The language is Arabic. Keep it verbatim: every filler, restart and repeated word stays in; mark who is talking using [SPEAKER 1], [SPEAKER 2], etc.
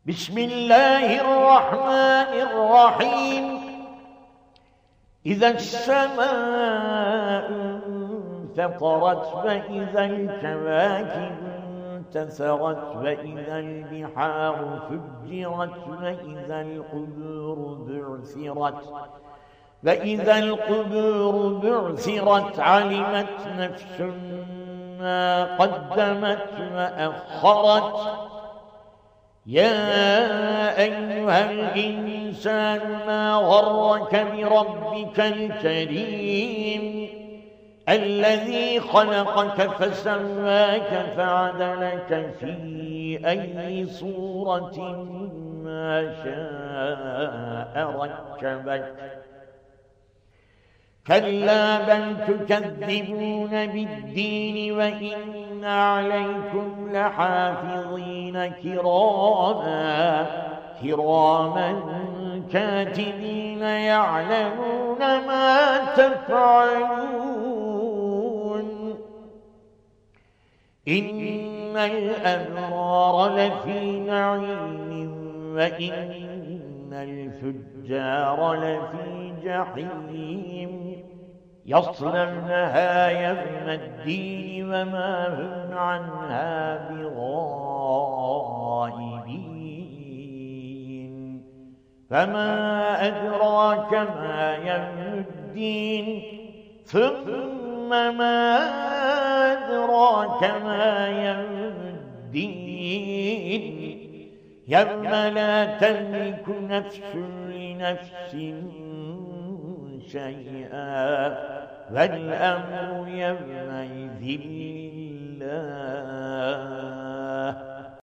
[SPEAKER 1] بسم الله الرحمن الرحيم. إذا السماء انفطرت فإذا الكواكب انتثرت فإذا البحار فجرت فإذا القبور بعثرت فإذا القبور بعثرت علمت نفس ما قدمت وأخرت. يا أيها الإنسان ما غرك بربك الكريم الذي خلقك فسواك فعدلك في أي صورة ما شاء ركبك. كلا بل تكذبون بالدين وإن عليكم لحافظين كراما كراما كاتبين يعلمون ما تفعلون. إن الأبرار لفي نعيم وإن الفجار لفي جحيم يصلونها يوم الدين وما هم عنها بغائبين. فما أدراك ما يوم الدين ثم ما أدراك ما يوم الدين يوم لا تملك نفس لنفس شيئا والأمر يومئذ لله.